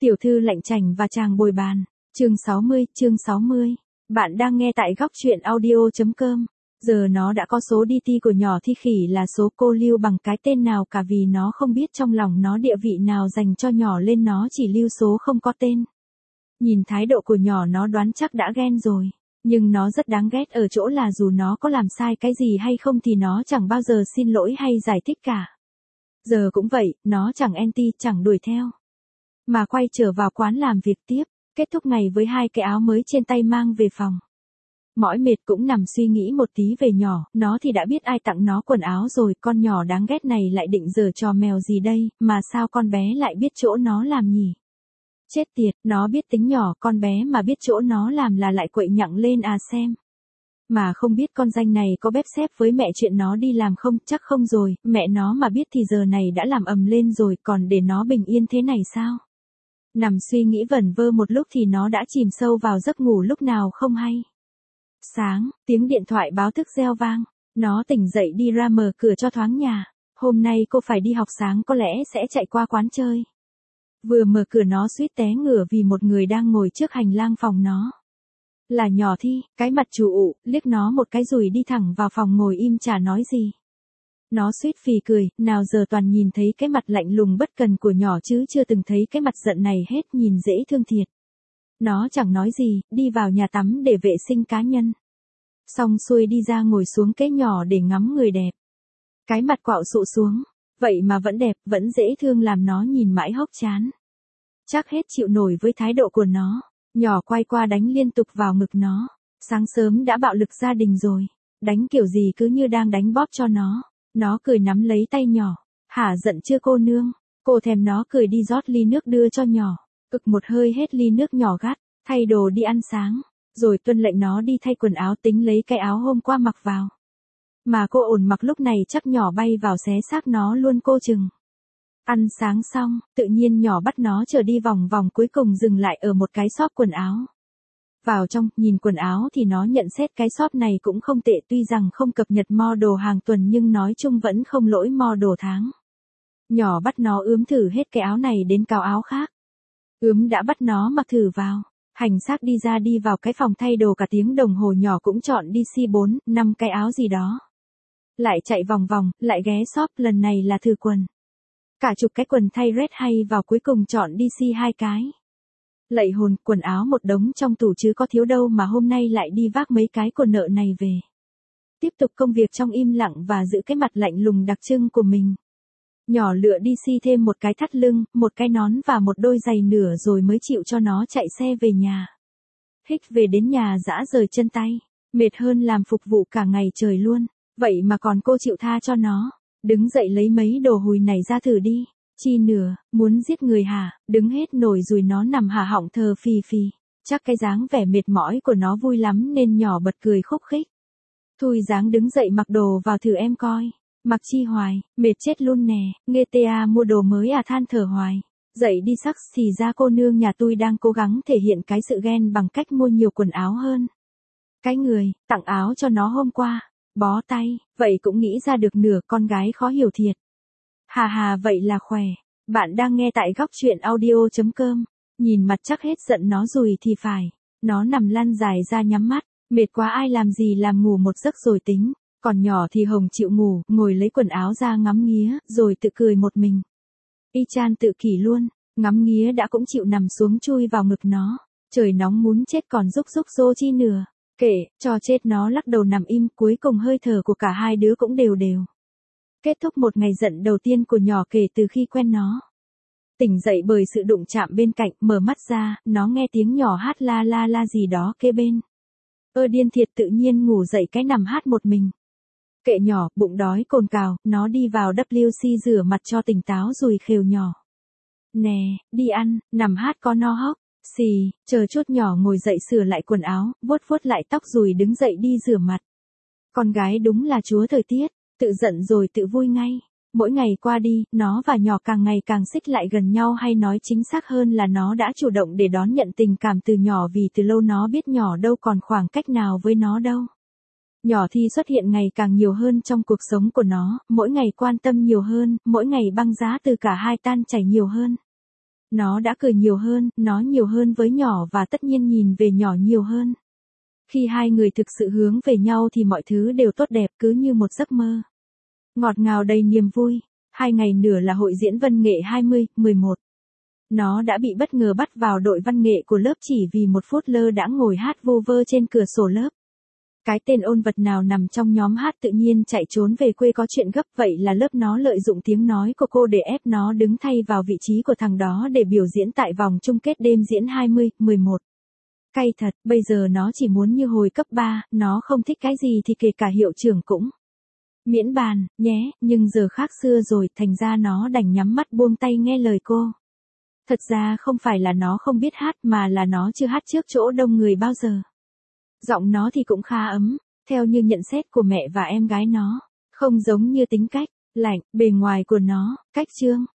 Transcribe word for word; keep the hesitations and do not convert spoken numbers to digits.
Tiểu thư lạnh chành và chàng bồi bàn. Chương sáu mươi, chương sáu mươi. Bạn đang nghe tại góc truyện audio chấm com. Giờ nó đã có số đê tê của nhỏ Thi Khỉ là số cô lưu bằng cái tên nào cả vì nó không biết trong lòng nó địa vị nào dành cho nhỏ lên nó chỉ lưu số không có tên. Nhìn thái độ của nhỏ nó đoán chắc đã ghen rồi. Nhưng nó rất đáng ghét ở chỗ là dù nó có làm sai cái gì hay không thì nó chẳng bao giờ xin lỗi hay giải thích cả. Giờ cũng vậy, nó chẳng anti, chẳng đuổi theo. Mà quay trở vào quán làm việc tiếp, kết thúc ngày với hai cái áo mới trên tay mang về phòng. Mỏi mệt cũng nằm suy nghĩ một tí về nhỏ, nó thì đã biết ai tặng nó quần áo rồi, con nhỏ đáng ghét này lại định giở trò mèo gì đây, mà sao con bé lại biết chỗ nó làm nhỉ? Chết tiệt, nó biết tính nhỏ, con bé mà biết chỗ nó làm là lại quậy nhặng lên à xem. Mà không biết con danh này có bếp xếp với mẹ chuyện nó đi làm không, chắc không rồi, mẹ nó mà biết thì giờ này đã làm ầm lên rồi, còn để nó bình yên thế này sao? Nằm suy nghĩ vẩn vơ một lúc thì nó đã chìm sâu vào giấc ngủ lúc nào không hay. Sáng, tiếng điện thoại báo thức reo vang, nó tỉnh dậy đi ra mở cửa cho thoáng nhà, hôm nay cô phải đi học sáng có lẽ sẽ chạy qua quán chơi. Vừa mở cửa nó suýt té ngửa vì một người đang ngồi trước hành lang phòng nó. Là nhỏ Thi, cái mặt chủ ụ, liếc nó một cái rồi đi thẳng vào phòng ngồi im chả nói gì. Nó suýt phì cười, nào giờ toàn nhìn thấy cái mặt lạnh lùng bất cần của nhỏ chứ chưa từng thấy cái mặt giận này hết, nhìn dễ thương thiệt. Nó chẳng nói gì, đi vào nhà tắm để vệ sinh cá nhân. Xong xuôi đi ra ngồi xuống cái nhỏ để ngắm người đẹp. Cái mặt quạo sụ xuống, vậy mà vẫn đẹp, vẫn dễ thương làm nó nhìn mãi hốc chán. Chắc hết chịu nổi với thái độ của nó, nhỏ quay qua đánh liên tục vào ngực nó. Sáng sớm đã bạo lực gia đình rồi, đánh kiểu gì cứ như đang đánh bóp cho nó. Nó cười nắm lấy tay nhỏ, hả giận chưa cô nương, cô thèm nó cười đi rót ly nước đưa cho nhỏ, ực một hơi hết ly nước nhỏ gắt, thay đồ đi ăn sáng, rồi tuân lệnh nó đi thay quần áo tính lấy cái áo hôm qua mặc vào. Mà cô ổn mặc lúc này chắc nhỏ bay vào xé xác nó luôn cô chừng. Ăn sáng xong, tự nhiên nhỏ bắt nó chở đi vòng vòng cuối cùng dừng lại ở một cái shop quần áo. Vào trong, nhìn quần áo thì nó nhận xét cái shop này cũng không tệ tuy rằng không cập nhật model hàng tuần nhưng nói chung vẫn không lỗi model tháng. Nhỏ bắt nó ướm thử hết cái áo này đến cào áo khác. Ướm đã bắt nó mặc thử vào, hành xác đi ra đi vào cái phòng thay đồ cả tiếng đồng hồ nhỏ cũng chọn đi xi bốn, năm cái áo gì đó. Lại chạy vòng vòng, lại ghé shop lần này là thử quần. Cả chục cái quần thay red hay vào cuối cùng chọn đi xi hai cái. Lạy hồn, quần áo một đống trong tủ chứ có thiếu đâu mà hôm nay lại đi vác mấy cái quần nợ này về. Tiếp tục công việc trong im lặng và giữ cái mặt lạnh lùng đặc trưng của mình. Nhỏ lựa đi xi thêm một cái thắt lưng, một cái nón và một đôi giày nửa rồi mới chịu cho nó chạy xe về nhà. Hích về đến nhà dã rời chân tay, mệt hơn làm phục vụ cả ngày trời luôn, vậy mà còn cô chịu tha cho nó. Đứng dậy lấy mấy đồ hùi này ra thử đi. Chi nửa, muốn giết người hả, đứng hết nổi rồi nó nằm hả họng thờ phì phì. Chắc cái dáng vẻ mệt mỏi của nó vui lắm nên nhỏ bật cười khúc khích. Thui dáng đứng dậy mặc đồ vào thử em coi. Mặc chi hoài, mệt chết luôn nè, nghe ta mua đồ mới à than thở hoài. Dậy đi sắc thì ra cô nương nhà tôi đang cố gắng thể hiện cái sự ghen bằng cách mua nhiều quần áo hơn. Cái người, tặng áo cho nó hôm qua, bó tay, vậy cũng nghĩ ra được nửa con gái khó hiểu thiệt. Hà hà vậy là khỏe. Bạn đang nghe tại góc truyện audio chấm com. Nhìn mặt chắc hết giận nó rồi thì phải. Nó nằm lăn dài ra nhắm mắt. Mệt quá ai làm gì làm ngủ một giấc rồi tính. Còn nhỏ thì Hồng chịu ngủ, ngồi lấy quần áo ra ngắm nghía, rồi tự cười một mình. Y chan tự kỷ luôn, ngắm nghía đã cũng chịu nằm xuống chui vào ngực nó. Trời nóng muốn chết còn rúc rúc rô chi nửa. Kệ, cho chết nó lắc đầu nằm im cuối cùng hơi thở của cả hai đứa cũng đều đều. Kết thúc một ngày giận đầu tiên của nhỏ kể từ khi quen nó. Tỉnh dậy bởi sự đụng chạm bên cạnh, mở mắt ra, nó nghe tiếng nhỏ hát la la la gì đó kế bên. Ơ điên thiệt tự nhiên ngủ dậy cái nằm hát một mình. Kệ nhỏ, bụng đói cồn cào, nó đi vào vê kép xê rửa mặt cho tỉnh táo rồi khều nhỏ. Nè, đi ăn, nằm hát có no hóc. Xì, chờ chút nhỏ ngồi dậy sửa lại quần áo, vuốt vuốt lại tóc rồi đứng dậy đi rửa mặt. Con gái đúng là chúa thời tiết. Tự giận rồi tự vui ngay. Mỗi ngày qua đi, nó và nhỏ càng ngày càng xích lại gần nhau hay nói chính xác hơn là nó đã chủ động để đón nhận tình cảm từ nhỏ vì từ lâu nó biết nhỏ đâu còn khoảng cách nào với nó đâu. Nhỏ Thi xuất hiện ngày càng nhiều hơn trong cuộc sống của nó, mỗi ngày quan tâm nhiều hơn, mỗi ngày băng giá từ cả hai tan chảy nhiều hơn. Nó đã cười nhiều hơn, nó nhiều hơn với nhỏ và tất nhiên nhìn về nhỏ nhiều hơn. Khi hai người thực sự hướng về nhau thì mọi thứ đều tốt đẹp cứ như một giấc mơ. Ngọt ngào đầy niềm vui. Hai ngày nữa là hội diễn văn nghệ hai mươi, mười một. Nó đã bị bất ngờ bắt vào đội văn nghệ của lớp chỉ vì một phút lơ đãng ngồi hát vu vơ trên cửa sổ lớp. Cái tên ôn vật nào nằm trong nhóm hát tự nhiên chạy trốn về quê có chuyện gấp, vậy là lớp nó lợi dụng tiếng nói của cô để ép nó đứng thay vào vị trí của thằng đó để biểu diễn tại vòng chung kết đêm diễn hai mươi, mười một. Cay thật, bây giờ nó chỉ muốn như hồi cấp ba, nó không thích cái gì thì kể cả hiệu trưởng cũng miễn bàn, nhé, nhưng giờ khác xưa rồi, thành ra nó đành nhắm mắt buông tay nghe lời cô. Thật ra không phải là nó không biết hát mà là nó chưa hát trước chỗ đông người bao giờ. Giọng nó thì cũng khá ấm, theo như nhận xét của mẹ và em gái nó, không giống như tính cách lạnh bề ngoài của nó. Cách chương